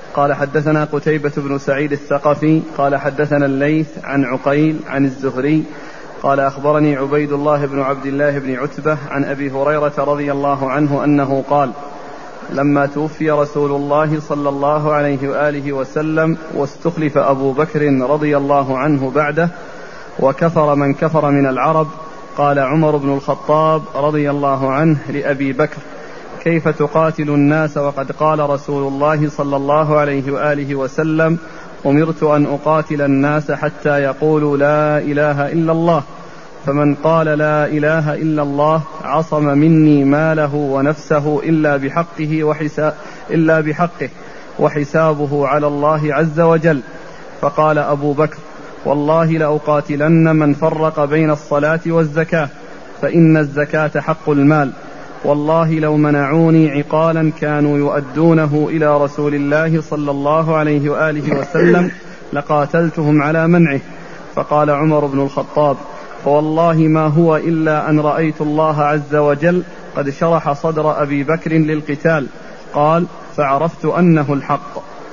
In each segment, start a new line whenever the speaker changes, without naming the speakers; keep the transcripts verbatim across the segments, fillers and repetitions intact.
قال حدثنا قتيبة بن سعيد الثقفي قال حدثنا الليث عن عقيل عن الزهري قال أخبرني عبيد الله بن عبد الله بن عتبة عن أبي هريرة رضي الله عنه أنه قال لما توفي رسول الله صلى الله عليه وآله وسلم واستخلف أبو بكر رضي الله عنه بعده وكفر من كفر من العرب قال عمر بن الخطاب رضي الله عنه لأبي بكر كيف تقاتل الناس وقد قال رسول الله صلى الله عليه وآله وسلم أمرت أن أقاتل الناس حتى يقولوا لا إله إلا الله فمن قال لا إله إلا الله عصم مني ماله ونفسه إلا بحقه, وحسا إلا بحقه وحسابه على الله عز وجل. فقال أبو بكر والله لأقاتلن من فرق بين الصلاة والزكاة فإن الزكاة حق المال والله لو منعوني عقالا كانوا يؤدونه إلى رسول الله صلى الله عليه وآله وسلم لقاتلتهم على منعه. فقال عمر بن الخطاب فوالله ما هو إلا أن رأيت الله عز وجل قد شرح صدر أبي بكر للقتال. قال فعرفت أنه الحق.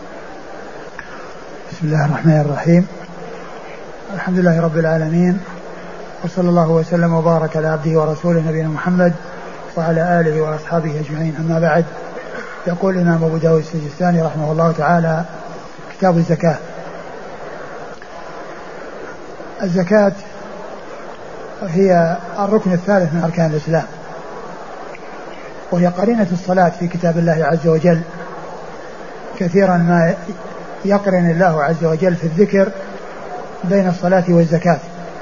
بسم الله الرحمن الرحيم. الحمد لله رب العالمين وصلى الله وسلم وبارك على عبده ورسوله نبينا محمد وعلى آله وأصحابه أجمعين. أما بعد، يقول الإمام أبو داود السجستاني رحمه الله تعالى كتاب الزكاة. الزكاة هي الركن الثالث من أركان الإسلام، وهي قرينة الصلاة في كتاب الله عز وجل. كثيرا ما يقرن الله عز وجل في الذكر بين الصلاة والزكاة.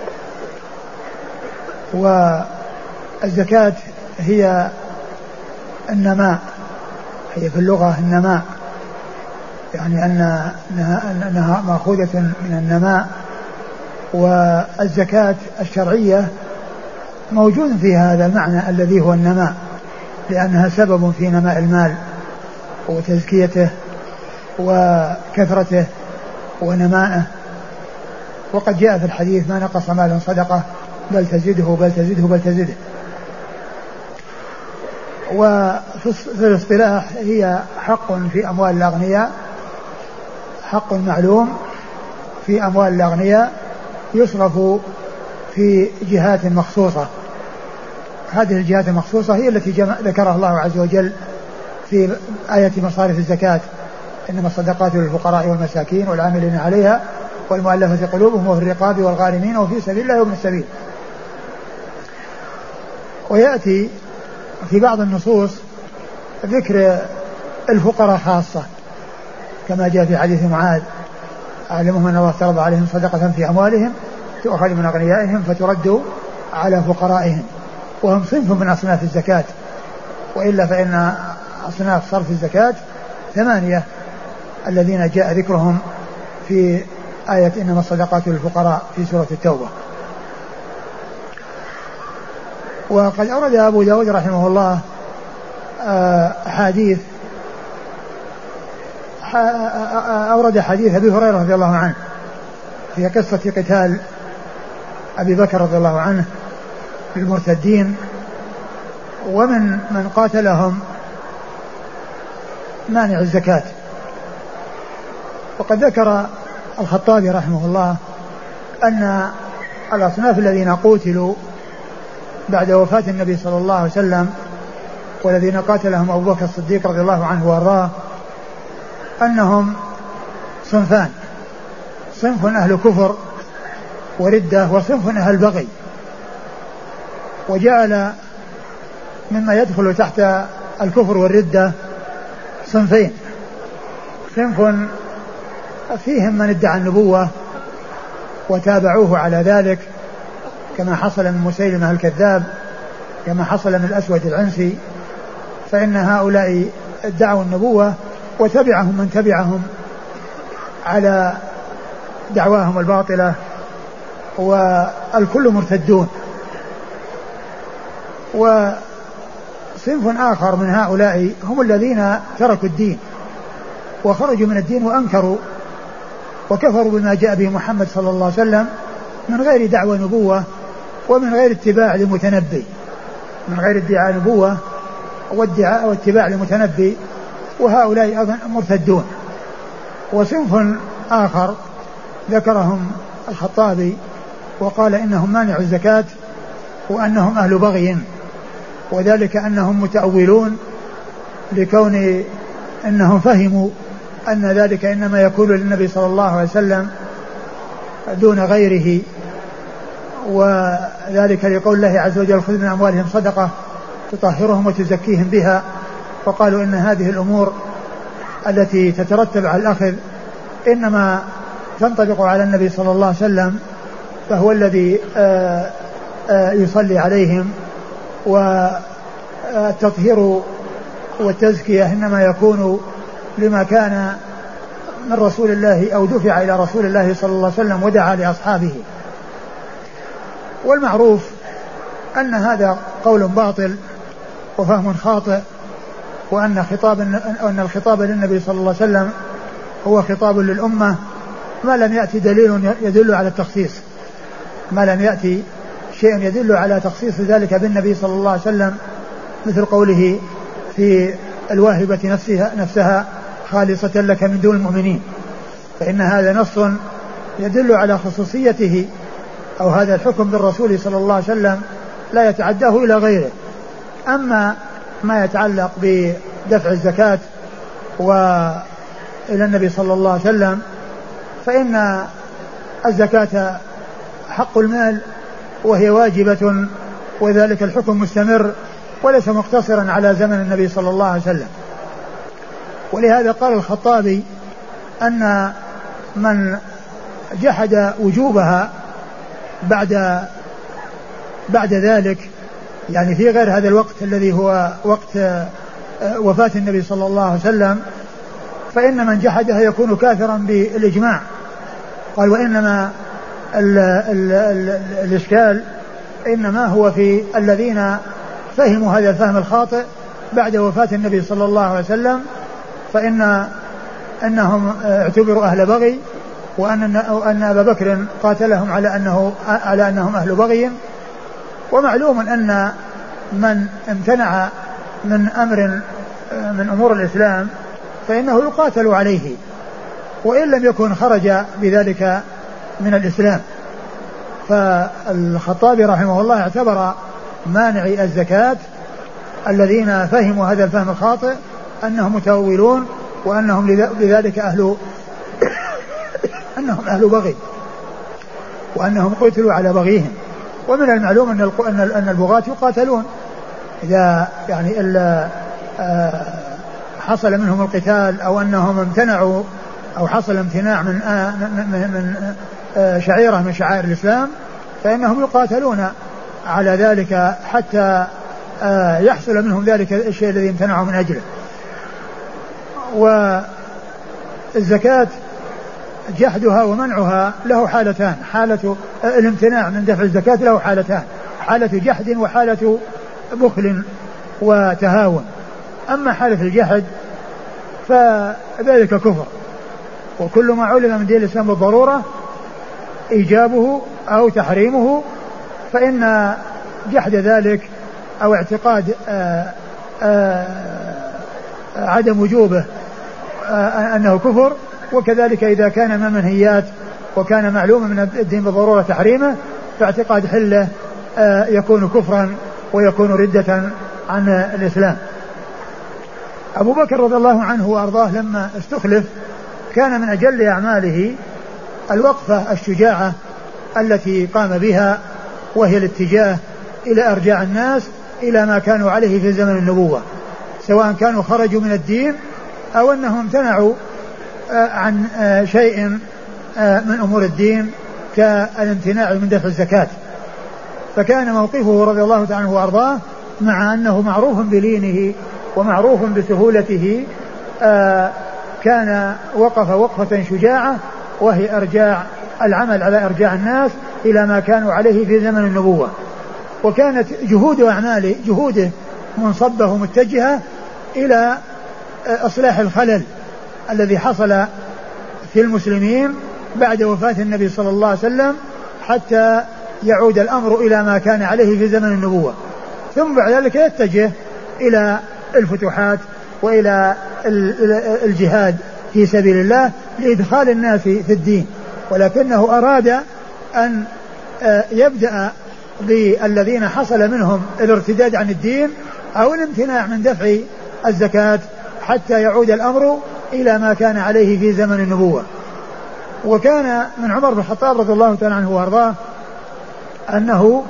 والزكاة هي النماء، هي في اللغة النماء، يعني أنها مأخوذة من النماء. والزكاة الشرعية موجود في هذا المعنى الذي هو النماء، لأنها سبب في نماء المال وتزكيته وكثرته ونمائه. وقد جاء في الحديث ما نقص مال صدقة بل تزده بل تزده بل تزده. وفي الاصطلاح هي حق في أموال الأغنياء، حق معلوم في أموال الأغنياء يصرف في جهات مخصوصة. هذه الجهات المخصوصة هي التي ذكرها الله عز وجل في آية مصارف الزكاة: إنما الصدقات للفقراء والمساكين والعاملين عليها والمؤلفة قلوبهم وفي الرقاب والغارمين وفي سبيل الله وابن السبيل. ويأتي في بعض النصوص ذكر الفقراء خاصة، كما جاء في حديث معاذ: أعلمهم أن الله افترض عليهم صدقة في أموالهم تؤخذ من أغنيائهم فترد على فقرائهم، وهم صنف من أصناف الزكاة، وإلا فإن أصناف صرف الزكاة ثمانية الذين جاء ذكرهم في آية إنما الصدقات للفقراء في سورة التوبة. وقد أورد أبو داود رحمه الله حديث أورد حديث أبي هريرة رضي الله عنه في قصة قتال أبي بكر رضي الله عنه للمرتدين، ومن من قاتلهم مانع الزكاة. وقد ذكر الخطابي رحمه الله أن الأصناف الذين قتلوا بعد وفاة النبي صلى الله عليه وسلم والذين قاتلهم أبو بكر الصديق رضي الله عنه وارضاه أنهم صنفان: صنف أهل كفر وردة، وصنف أهل بغي. وجعل مما يدخل تحت الكفر والردة صنفين: صنف فيهم من ادعى النبوة وتابعوه على ذلك، كما حصل من مسيلمة الكذاب، كما حصل من الأسود العنسي، فإن هؤلاء ادعوا النبوة وتبعهم من تبعهم على دعواهم الباطلة، والكل مرتدون. وصنف آخر من هؤلاء هم الذين تركوا الدين وخرجوا من الدين وأنكروا وكفروا بما جاء به محمد صلى الله عليه وسلم من غير دعوى نبوة ومن غير اتباع لمتنبي، من غير ادعاء نبوة وادعاء واتباع لمتنبي، وهؤلاء أيضا مرتدون. وصنف آخر ذكرهم الخطابي وقال إنهم مانع الزكاة وأنهم أهل بغي، وذلك أنهم متأولون لكون أنهم فهموا أن ذلك إنما يكون للنبي صلى الله عليه وسلم دون غيره، وذلك لقول الله عز وجل خذ من أموالهم صدقة تطهرهم وتزكيهم بها، فقالوا إن هذه الأمور التي تترتب على الأخذ إنما تنطبق على النبي صلى الله عليه وسلم، فهو الذي آآ آآ يصلي عليهم، والتطهير والتزكية إنما يكون لما كان من رسول الله أو دفع إلى رسول الله صلى الله عليه وسلم ودعا لأصحابه. والمعروف أن هذا قول باطل وفهم خاطئ، وأن خطاب أن الخطاب للنبي صلى الله عليه وسلم هو خطاب للأمة ما لم يأتي دليل يدل على التخصيص، ما لم يأتي شيء يدل على تخصيص ذلك بالنبي صلى الله عليه وسلم، مثل قوله في الواهبة نفسها, نفسها خالصة لك من دون المؤمنين، فإن هذا نص يدل على خصوصيته، أو هذا الحكم بالرسول صلى الله عليه وسلم لا يتعداه إلى غيره. أما ما يتعلق بدفع الزكاة وإلى النبي صلى الله عليه وسلم فإن الزكاة حق المال وهي واجبة، وذلك الحكم مستمر وليس مقتصرا على زمن النبي صلى الله عليه وسلم. ولهذا قال الخطابي أن من جحد وجوبها بعد بعد ذلك، يعني في غير هذا الوقت الذي هو وقت وفاة النبي صلى الله عليه وسلم، فإن من جحدها يكون كافرا بالإجماع. قال وإنما ال ال ال الإشكال إنما هو في الذين فهموا هذا الفهم الخاطئ بعد وفاة النبي صلى الله عليه وسلم، فإن أنهم اعتبروا أهل بغي، وأن أن أبا بكر قاتلهم على أنه على أنهم أهل بغي. ومعلوم أن من امتنع من أمر من أمور الإسلام فإنه يقاتل عليه، وإن لم يكن خرج بذلك من الإسلام. فالخطابي رحمه الله اعتبر مانعي الزكاة الذين فهموا هذا الفهم الخاطئ أنهم متأولون، وأنهم لذلك أهل أنهم أهل بغي، وأنهم قتلوا على بغيهم. ومن المعلوم أن أن البغاة يقاتلون إذا يعني إلا حصل منهم القتال، أو أنهم امتنعوا أو حصل امتناع من من شعيرة من شعائر الإسلام، فإنهم يقاتلون على ذلك حتى يحصل منهم ذلك الشيء الذي امتنعوا من أجله. والزكاة جحدها ومنعها له حالتان، حالة الامتناع من دفع الزكاة له حالتان، حالة جحد وحالة بخل وتهاون. أما حالة الجحد فذلك كفر، وكل ما علم من دين الإسلام بالضرورة إيجابه أو تحريمه، فإن جحد ذلك أو اعتقاد آآ آآ عدم وجوبه أنه كفر. وكذلك إذا كان من منهيات وكان معلوما من الدين بالضرورة تحريمه، فاعتقاد حله يكون كفرا ويكون ردة عن الإسلام. أبو بكر رضي الله عنه وأرضاه لما استخلف كان من أجل أعماله الوقفة الشجاعة التي قام بها، وهي الاتجاه إلى أرجاع الناس إلى ما كانوا عليه في زمن النبوة، سواء كانوا خرجوا من الدين أو أنهم امتنعوا عن شيء من أمور الدين كالامتناع من دفع الزكاة. فكان موقفه رضي الله تعالى عنه وأرضاه مع أنه معروف بلينه ومعروف بسهولته كان وقف وقفة شجاعة، وهي أرجاع العمل على أرجاع الناس إلى ما كانوا عليه في زمن النبوة. وكانت جهود أعماله جهوده منصبة ومتجهة إلى إصلاح الخلل الذي حصل في المسلمين بعد وفاة النبي صلى الله عليه وسلم، حتى يعود الأمر إلى ما كان عليه في زمن النبوة، ثم بعد ذلك يتجه إلى الفتوحات وإلى الجهاد في سبيل الله لإدخال الناس في الدين، ولكنه أراد أن يبدأ بالذين حصل منهم الارتداد عن الدين أو الامتناع من دفع الزكاة حتى يعود الأمر إلى ما كان عليه في زمن النبوة. وكان من عمر بن الخطاب رضي الله تعالى عنه وارضاه أنه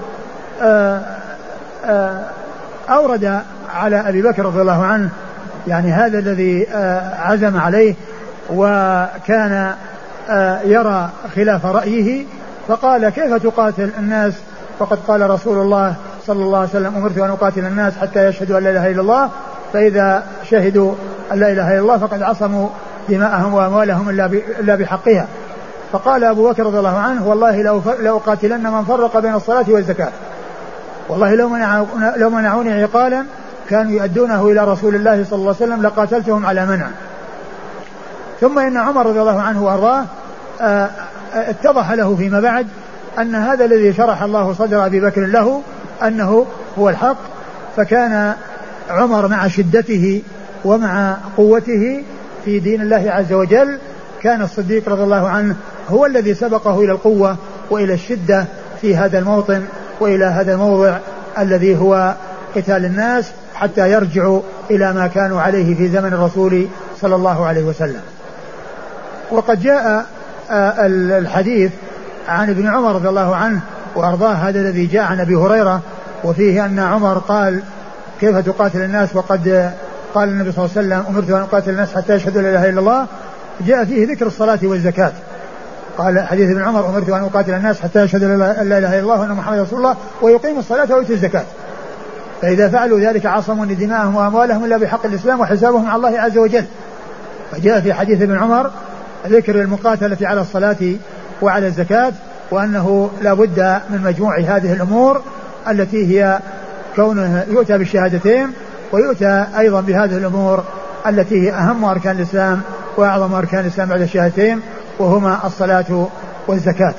أورد على أبي بكر رضي الله عنه يعني هذا الذي عزم عليه وكان يرى خلاف رأيه، فقال كيف تقاتل الناس وقد قال رسول الله صلى الله عليه وسلم أمرت أن أقاتل الناس حتى يشهدوا أن لا إله إلا الله، فإذا شهدوا أن لا إله إلا الله فقد عصموا دماءهم وأموالهم إلا بحقها. فقال أبو بكر رضي الله عنه والله لو قاتلن من فرق بين الصلاة والزكاة، والله لو لو منعوني عقالا كانوا يؤدونه إلى رسول الله صلى الله عليه وسلم لقاتلتهم على منع. ثم إن عمر رضي الله عنه وأرضاه اتضح له فيما بعد أن هذا الذي شرح الله صدر أبي بكر له أنه هو الحق، فكان عمر مع شدته ومع قوته في دين الله عز وجل كان الصديق رضي الله عنه هو الذي سبقه إلى القوة وإلى الشدة في هذا الموطن وإلى هذا الموضع الذي هو قتال الناس حتى يرجعوا إلى ما كانوا عليه في زمن الرسول صلى الله عليه وسلم. وقد جاء الحديث عن ابن عمر رضي الله عنه وأرضاه هذا الذي جاء عن أبي هريرة وفيه أن عمر قال كيف تقاتل الناس وقد قال النبي صلى الله عليه وسلم أمرت أن أقاتل الناس حتى يشهدوا لا إله إلا الله. جاء فيه ذكر الصلاة والزكاة، قال حديث ابن عمر أمرت أن أقاتل الناس حتى يشهدوا لا إله إلا الله وأن محمد رسول الله ويقيموا الصلاة ويؤتوا الزكاة، فإذا فعلوا ذلك عصموا دماءهم وأموالهم إلا بحق الإسلام وحسابهم على الله عز وجل. فجاء في حديث ابن عمر ذكر المقاتلة على الصلاة وعلى الزكاة، وأنه لا بد من مجموع هذه الأمور التي هي كونه يؤتى بالشهادتين ويؤتى أيضا بهذه الأمور التي هي أهم أركان الإسلام وأعظم أركان الإسلام بعد الشهادتين وهما الصلاة والزكاة.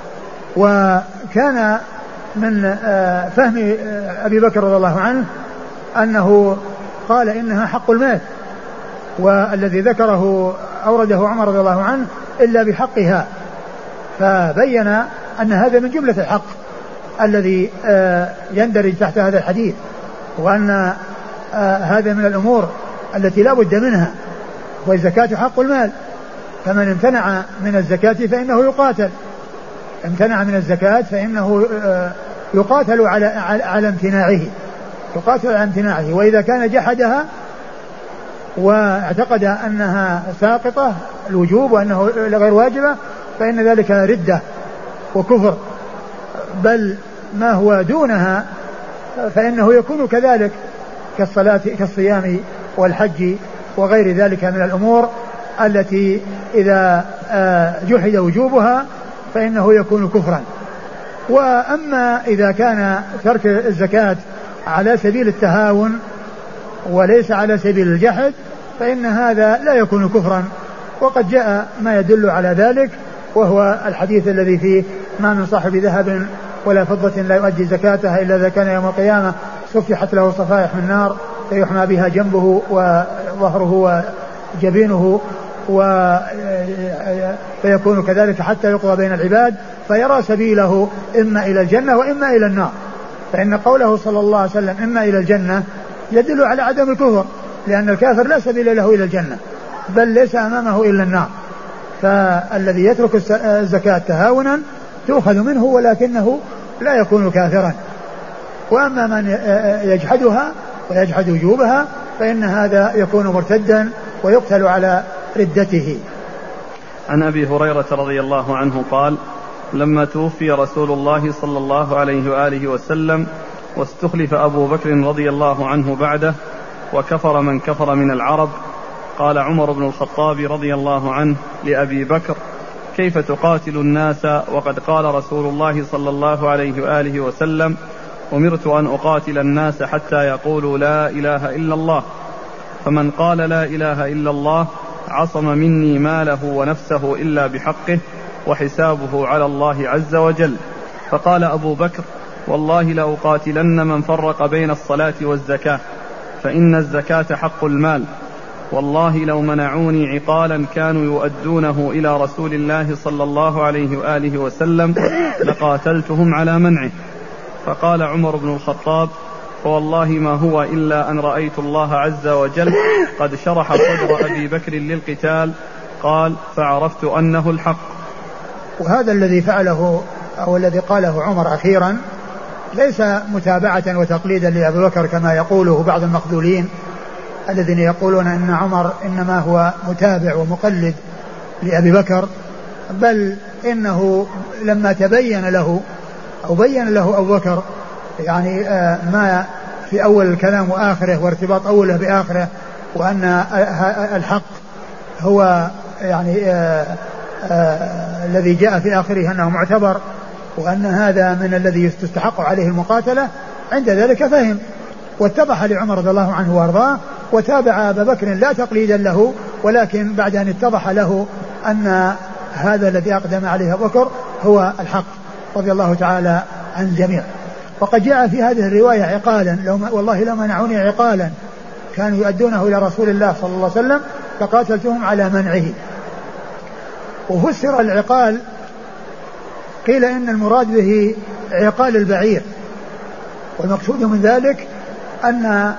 وكان من فهم أبي بكر رضي الله عنه أنه قال إنها حق المال، والذي ذكره أورده عمر رضي الله عنه إلا بحقها، فبين أن هذا من جملة الحق الذي يندرج تحت هذا الحديث، وأن هذا من الأمور التي لا بد منها، والزكاة حق المال، فمن امتنع من الزكاة فإنه يقاتل، امتنع من الزكاة فإنه يقاتل على على امتناعه، يقاتل على امتناعه، وإذا كان جحدها واعتقد أنها ساقطة الوجوب وأنه غير واجبة فإن ذلك ردة وكفر، بل ما هو دونها فإنه يكون كذلك كالصلاة كالصيام والحج وغير ذلك من الأمور التي إذا جحد وجوبها فإنه يكون كفرا. وأما إذا كان ترك الزكاة على سبيل التهاون وليس على سبيل الجحد فإن هذا لا يكون كفرا، وقد جاء ما يدل على ذلك، وهو الحديث الذي فيه ما من صاحب ذهب ولا فضة لا يؤدي زكاتها إلا إذا كان يوم القيامة صفحت له صفائح من نار فيحمى بها جنبه وظهره وجبينه فيكون كذلك حتى يقضى بين العباد فيرى سبيله إما إلى الجنة وإما إلى النار. فإن قوله صلى الله عليه وسلم إما إلى الجنة يدل على عدم الكفر، لأن الكافر لا سبيل له إلى الجنة بل ليس أمامه إلا النار، فالذي يترك الزكاة تهاونا تؤخذ منه ولكنه لا يكون كافرا. وأما من يجحدها ويجحد وجوبها فإن هذا يكون مرتدا ويقتل على ردته.
عن أبي هريرة رضي الله عنه قال لما توفي رسول الله صلى الله عليه وآله وسلم واستخلف أبو بكر رضي الله عنه بعده وكفر من كفر من العرب، قال عمر بن الخطاب رضي الله عنه لأبي بكر كيف تقاتل الناس وقد قال رسول الله صلى الله عليه وآله وسلم أمرت أن أقاتل الناس حتى يقولوا لا إله إلا الله، فمن قال لا إله إلا الله عصم مني ماله ونفسه إلا بحقه وحسابه على الله عز وجل. فقال أبو بكر والله لأقاتلن من فرق بين الصلاة والزكاة، فإن الزكاة حق المال، والله لو منعوني عقالا كانوا يؤدونه إلى رسول الله صلى الله عليه وآله وسلم لقاتلتهم على منعه. فقال عمر بن الخطاب: فوالله ما هو إلا أن رأيت الله عز وجل قد شرح صدر أبي بكر للقتال. قال: فعرفت أنه الحق.
وهذا الذي فعله أو الذي قاله عمر أخيرا ليس متابعة وتقليدا لأبي بكر كما يقوله بعض المخذولين الذين يقولون أن عمر إنما هو متابع ومقلد لأبي بكر، بل إنه لما تبين له أو بين له أبو بكر يعني ما في أول الكلام وآخره وارتباط أوله بآخره، وأن الحق هو يعني آآ آآ الذي جاء في آخره أنه معتبر، وأن هذا من الذي يستحق عليه المقاتلة، عند ذلك فهم واتضح لعمر رضي الله عنه وارضاه وتابع أبا بكر لا تقليدا له، ولكن بعد أن اتضح له أن هذا الذي أقدم عليه أبو بكر هو الحق رضي الله تعالى عن الجميع. وقد جاء في هذه الرواية عقالا، لو والله لو منعوني عقالا كانوا يؤدونه إلى رسول الله صلى الله عليه وسلم فقاتلتهم على منعه. وفسر العقال قيل إن المراد به عقال البعير، والمقصود من ذلك أن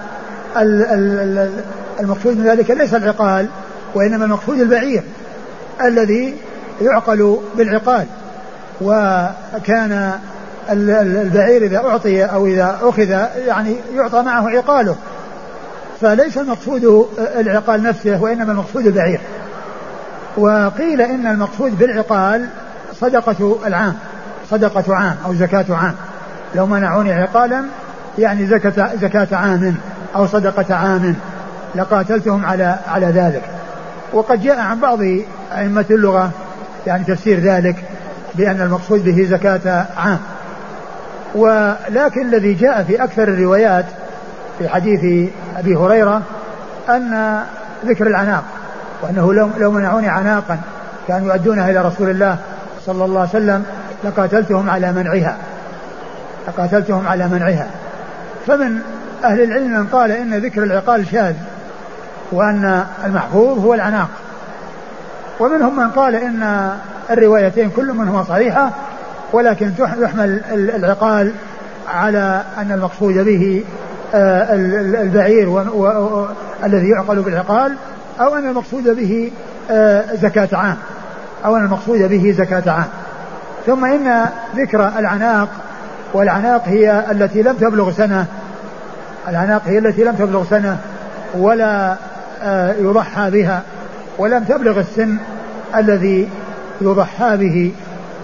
المقصود من ذلك ليس العقال وإنما المقصود البعير الذي يعقل بالعقال. وكان البعير إذا أعطي أو إذا أخذ يعني يعطى معه عقاله، فليس المقصود العقال نفسه وإنما المقصود البعير. وقيل إن المقصود بالعقال صدقة العام، صدقة عام أو زكاة عام، لو منعوني عقالا يعني زكاة, زكاة عام أو صدقة عام لقاتلتهم على على ذلك. وقد جاء عن بعض أئمة اللغة يعني تفسير ذلك بأن المقصود به زكاة عام. ولكن الذي جاء في أكثر الروايات في حديث أبي هريرة أن ذكر العناق، وأنه لو منعوني عناقا كانوا يؤدونها إلى رسول الله صلى الله عليه وسلم لقاتلتهم على منعها، لقاتلتهم على منعها. فمن أهل العلم من قال إن ذكر العقال شاذ وأن المحفوظ هو العناق، ومنهم من قال إن الروايتين كل منهما صحيحة، ولكن يحمل العقال على أن المقصود به البعير الذي يعقل بالعقال، أو أن المقصود به زكاة عام، أو أن المقصود به زكاة عام. ثم إن ذكر العناق، والعناق هي التي لم تبلغ سنة، العناق هي التي لم تبلغ سنة ولا يضحى بها ولم تبلغ السن الذي يضحى به.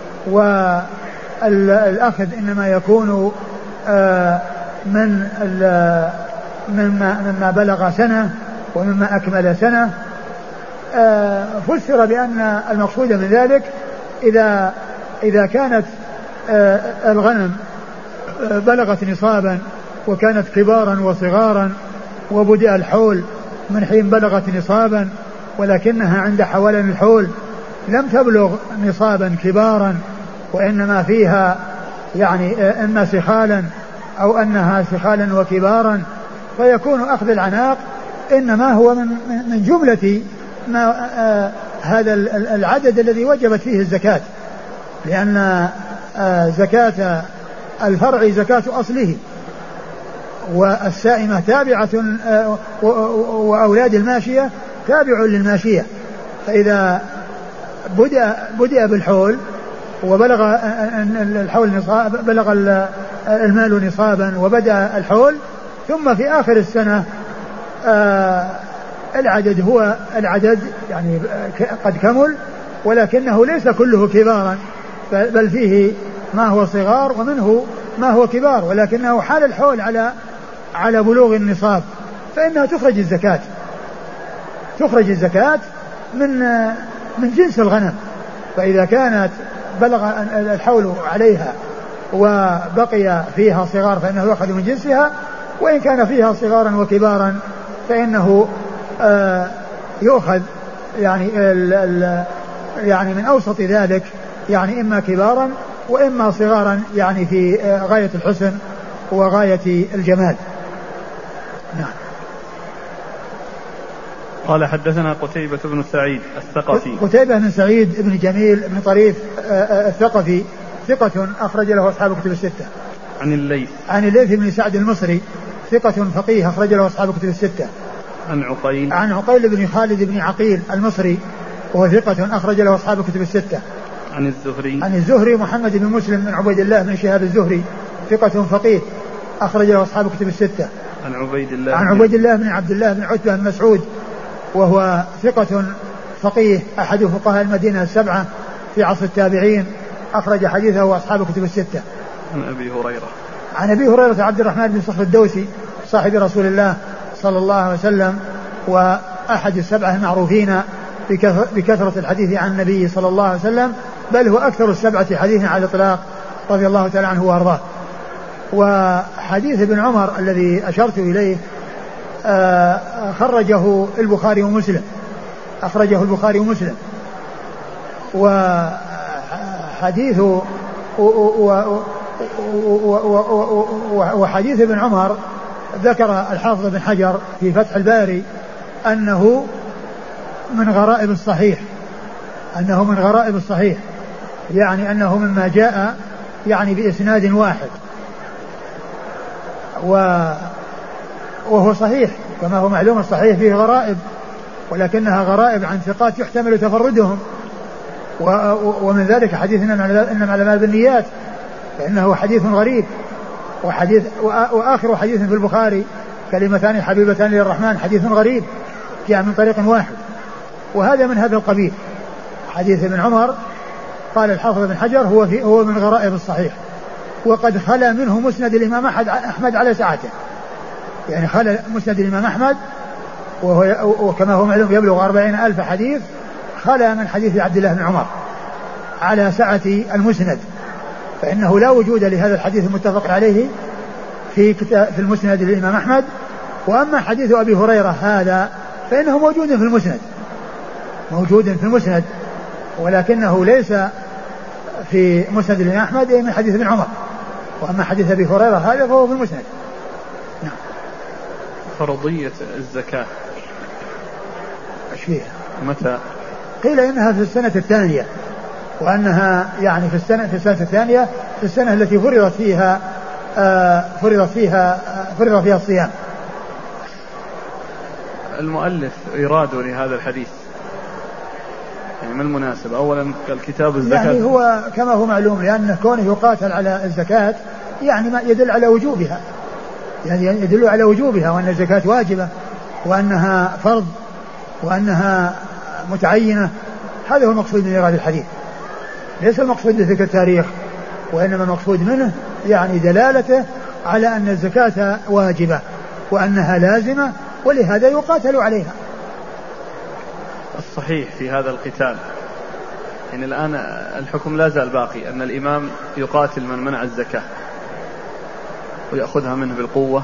والأخذ إنما يكون من مما, مما بلغ سنة ومما أكمل سنة. فسر بأن المقصود من ذلك إذا إذا كانت الغنم بلغت نصابا وكانت كبارا وصغارا وبدأ الحول من حين بلغت نصابا، ولكنها عند حوالين الحول لم تبلغ نصابا كبارا وإنما فيها يعني إما سخالا أو أنها سخالا وكبارا، فيكون أخذ العناق إنما هو من من جملة ما آه هذا العدد الذي وجبت فيه الزكاة، لأن آه زكاة الفرع زكاة أصله، والسائمة تابعة آه وأولاد الماشية تابع للماشية. فإذا بدأ بدأ بالحول وبلغ الحول نصاب، بلغ المال نصابا وبدأ الحول، ثم في آخر السنة آه العدد هو العدد يعني قد كمل، ولكنه ليس كله كبارا، بل فيه ما هو صغار ومنه ما هو كبار، ولكنه حال الحول على على بلوغ النصاب، فإنها تخرج الزكاة، تخرج الزكاة من من جنس الغنم. فإذا كانت بلغ الحول عليها وبقي فيها صغار فإنه يأخذ من جنسها، وإن كان فيها صغارا وكبارا فإنه آه يؤخذ يعني ال ال يعني من أوسط ذلك، يعني إما كبارا وإما صغارا يعني في آه غاية الحسن وغاية الجمال. نعم.
قال حدثنا قتيبة بن سعيد الثقفي.
قتيبة بن سعيد بن جميل بن طريف الثقفي ثقة أخرج له أصحاب كتب الستة.
عن الليث.
عن الليث بن سعد المصري ثقة فقيه أخرج له أصحاب كتب الستة.
عن عقيل.
عن عقيل بن خالد بن عقيل المصري وهو ثقة أخرج له أصحاب كتب الستة.
عن الزهري.
عن الزهري محمد بن مسلم بن عبيد الله بن شهاب الزهري ثقة فقيه أخرج له أصحاب كتب الستة.
عن عبيد الله.
عن عبيد الله بن عبد الله بن عتبة بن مسعود وهو ثقة فقيه أحد فقهاء المدينة السبعة في عصر التابعين أخرج حديثه أصحاب كتب الستة.
عن أبي هريرة.
عن أبي هريرة عبد الرحمن بن صخر الدوسي صاحب رسول الله صلى الله عليه وسلم وأحد السبعة المعروفين بكثرة الحديث عن النبي صلى الله عليه وسلم بل هو أكثر السبعة حديثا على الإطلاق رضي الله تعالى عنه وأرضاه. وحديث ابن عمر الذي أشرت إليه خرجه البخاري ومسلم أخرجه البخاري ومسلم وحديث وحديث ابن عمر ذكر الحافظ بن حجر في فتح الباري أنه من غرائب الصحيح أنه من غرائب الصحيح يعني أنه مما جاء يعني بإسناد واحد وهو صحيح كما هو معلوم الصحيح فيه غرائب ولكنها غرائب عن ثقات يحتمل تفردهم ومن ذلك حديث إنما الأعمال بالنيات فإنه حديث غريب وحديث وآخر حديث في البخاري كلمتان حبيبتان للرحمن حديث غريب جاء من طريق واحد وهذا من هذا القبيل. حديث ابن عمر قال الحافظ بن حجر هو في هو من غرائب الصحيح وقد خلا منه مسند الإمام أحمد على ساعته يعني خلا مسند الإمام أحمد وهو وكما هو معلوم يبلغ أربعين ألف حديث خلا من حديث عبد الله بن عمر على سعة المسند فإنه لا وجود لهذا الحديث المتفق عليه في كتاب في المسند للإمام أحمد. وأما حديث أبي هريرة هذا فإنه موجود في المسند موجود في المسند ولكنه ليس في مسند الإمام أحمد من حديث ابن عمر. وأما حديث أبي هريرة هذا فهو في المسند.
نعم. فرضية الزكاة
ايش فيها؟
متى؟
قيل إنها في السنة الثانية وأنها يعني في السنة في السنة الثانية في السنة التي فرضت فيها آه فرضت فيها آه فرض فيها الصيام.
المؤلف إراده لهذا الحديث يعني ما المناسب؟ أولا الكتاب الزكاة
يعني هو كما هو معلوم لأن كونه يقاتل على الزكاة يعني ما يدل على وجوبها يعني يدل على وجوبها وأن الزكاة واجبة وأنها فرض وأنها متعينة. هذا هو المقصود من إيراد الحديث ليس المقصود ذكر التاريخ وإنما المقصود منه يعني دلالته على أن الزكاة واجبة وأنها لازمة ولهذا يقاتل عليها.
الصحيح في هذا القتال يعني الآن الحكم لا زال باقي أن الإمام يقاتل من منع الزكاة ويأخذها منه بالقوة.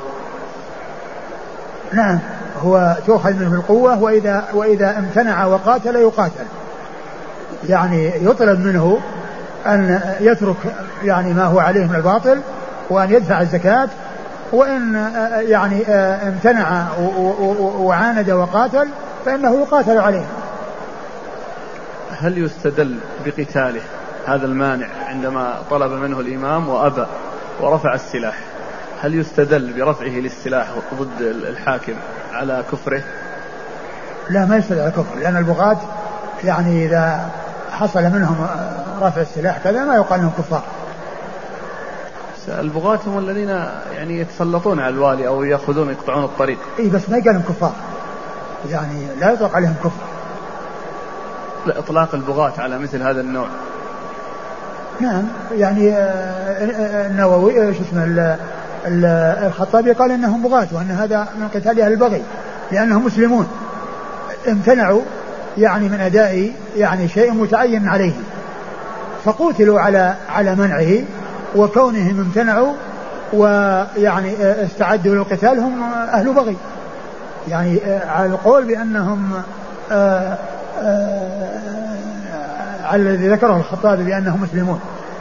نعم هو تؤخذ منه بالقوة وإذا, وإذا امتنع وقاتل يقاتل يعني يطلب منه أن يترك يعني ما هو عليه من الباطل وأن يدفع الزكاة وإن يعني امتنع وعاند وقاتل فإنه يقاتل عليه.
هل يستدل بقتاله هذا المانع عندما طلب منه الإمام وأبى ورفع السلاح هل يستدل برفعه للسلاح ضد الحاكم على كفره؟
لا ما يستدل على كفر لأن البغاة يعني إذا حصل منهم رفع السلاح كذا ما يقال لهم كفار.
البغاة هم الذين يعني يتسلطون على الوالي أو يأخذون يقطعون الطريق.
إيه بس ما يقال لهم كفار يعني لا يطلق عليهم كفر.
لا إطلاق البغاة على مثل هذا النوع.
نعم يعني النووي شو اسمه الخطابي قال إنهم بغاة وأن هذا من قتال أهل البغي لأنهم مسلمون امتنعوا يعني من أداء يعني شيء متعين عليهم فقوتلوا على على منعه وكونهم امتنعوا ويعني استعدوا للقتال هم أهل بغي يعني على القول بأنهم آآ آآ على الذي ذكره الخطابي بأنهم مسلمون.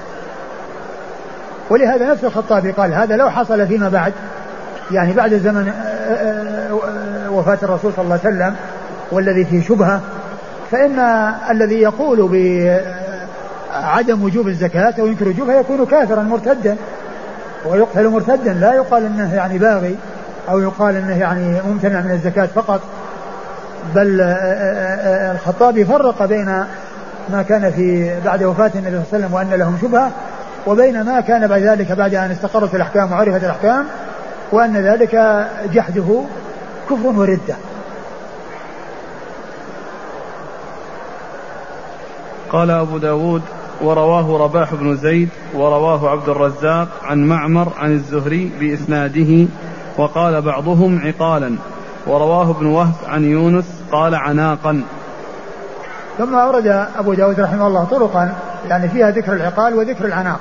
ولهذا نفس الخطابي قال هذا لو حصل فيما بعد يعني بعد زمن وفاة الرسول صلى الله عليه وسلم والذي فيه شبهة، فإن الذي يقول بعدم وجوب الزكاة أو ينكر وجوبها يكون كافرا مرتدا ويقتل مرتدا، لا يقال انه يعني باغي او يقال انه يعني ممتنع من الزكاة فقط، بل الخطابي فرق بين ما كان في بعد وفاة النبي صلى الله عليه وسلم وان لهم شبهة، وبين ما كان بعد ذلك بعد ان استقرت الاحكام وعرفت الاحكام وان ذلك جحده كفر وردة.
قال أبو داود ورواه رباح بن زيد ورواه عبد الرزاق عن معمر عن الزهري بإسناده، وقال بعضهم عقالا، ورواه ابن وهب عن يونس قال عناقا.
ثم أورد أبو داود رحمه الله طرقا يعني فيها ذكر العقال وذكر العناق،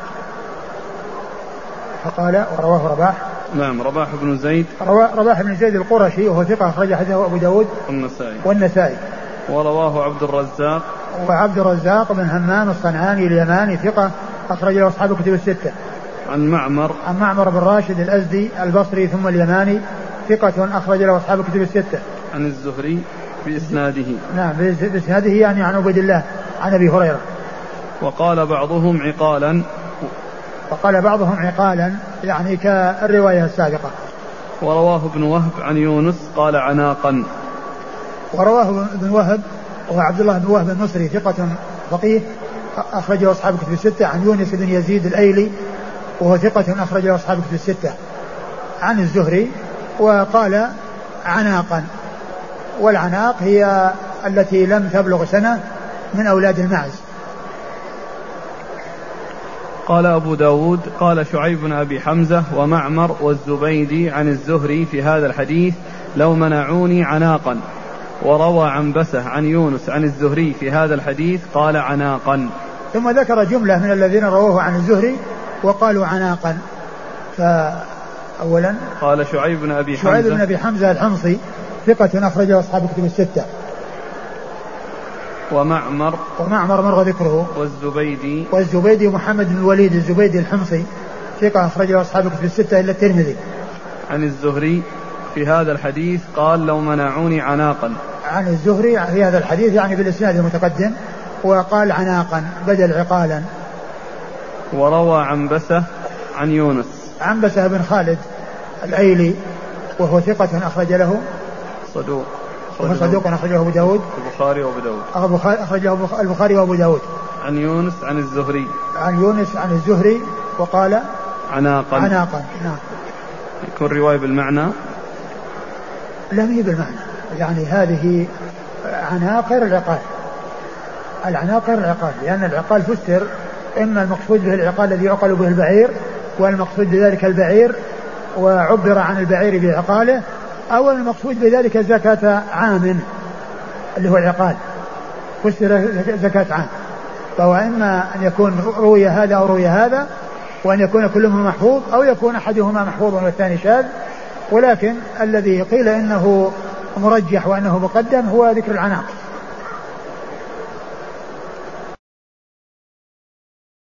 فقال ورواه رباح
نعم رباح بن زيد
رباح بن زيد القرشي وهو ثقة أخرج حديثه أبو داود
والنسائي
والنسائي
ورواه عبد الرزاق
وعبد الرزاق بن همام الصنعاني اليماني ثقة أخرج له أصحاب الكتب الستة.
عن معمر
عن معمر بن راشد الأزدي البصري ثم اليماني ثقة أخرج له أصحاب الكتب الستة.
عن الزهري بإسناده
نعم بإسناده يعني عن عبيد الله عن أبي هريرة.
وقال بعضهم عقالا
وقال بعضهم عقالا يعني كالرواية السابقة.
ورواه ابن وهب عن يونس قال عناقا.
ورواه ابن وهب وهو عبد الله بن وهب المصري ثقة فقيه أخرجه أصحاب الكتب الستة. عن يونس بن يزيد الأيلي وهو ثقة أخرجه أصحاب الكتب الستة. عن الزهري وقال عناقا، والعناق هي التي لم تبلغ سنة من أولاد المعز.
قال أبو داود قال شعيب بن أبي حمزة ومعمر والزبيدي عن الزهري في هذا الحديث لو منعوني عناقا. وروى عنبسة عن يونس عن الزهري في هذا الحديث قال عناقا.
ثم ذكر جملة من الذين رووه عن الزهري وقالوا عناقا. فأولا
قال شعيب بن أبي حمزة
شعيب بن أبي حمزة الحمصي ثقة أخرجه أصحاب الكتب الستة.
ومعمر
ومعمر مر ذكره.
والزبيدي
والزبيدي محمد بن الوليد الزبيدي الحمصي ثقة أخرجه أصحاب الكتب الستة إلا الترمذي.
عن الزهري في هذا الحديث قال لو منعوني عناقا.
عن الزهري في هذا الحديث يعني بالإسناد المتقدم وقال عناقا بدل عقالا.
وروى عنبسة عن يونس
عنبسة بن خالد الأيلي وهو ثقة أخرج له
صدوق
وهو صدوق أخرجه أبو داود
البخاري وأبو داود
أخرجه البخاري وأبو داود.
عن يونس عن الزهري
عن يونس عن الزهري وقال
عناقا.
عناقا نعم.
يكون رواية بالمعنى؟
لا هي بالمعنى، يعني هذه عناقر العقال. العناقر العقال لأن العقال فسر إما المقصود به العقال الذي يعقل به البعير والمقصود بذلك البعير وعبر عن البعير بعقاله، أو المقصود بذلك زكاة عام اللي هو العقال فسر زكاة عام. فهو إما أن يكون روي هذا أو روي هذا، وأن يكون كلهما محفوظ أو يكون أحدهما محفوظ والثاني شاذ، ولكن الذي قيل إنه مرجح وأنه مقدم هو ذكر العناق.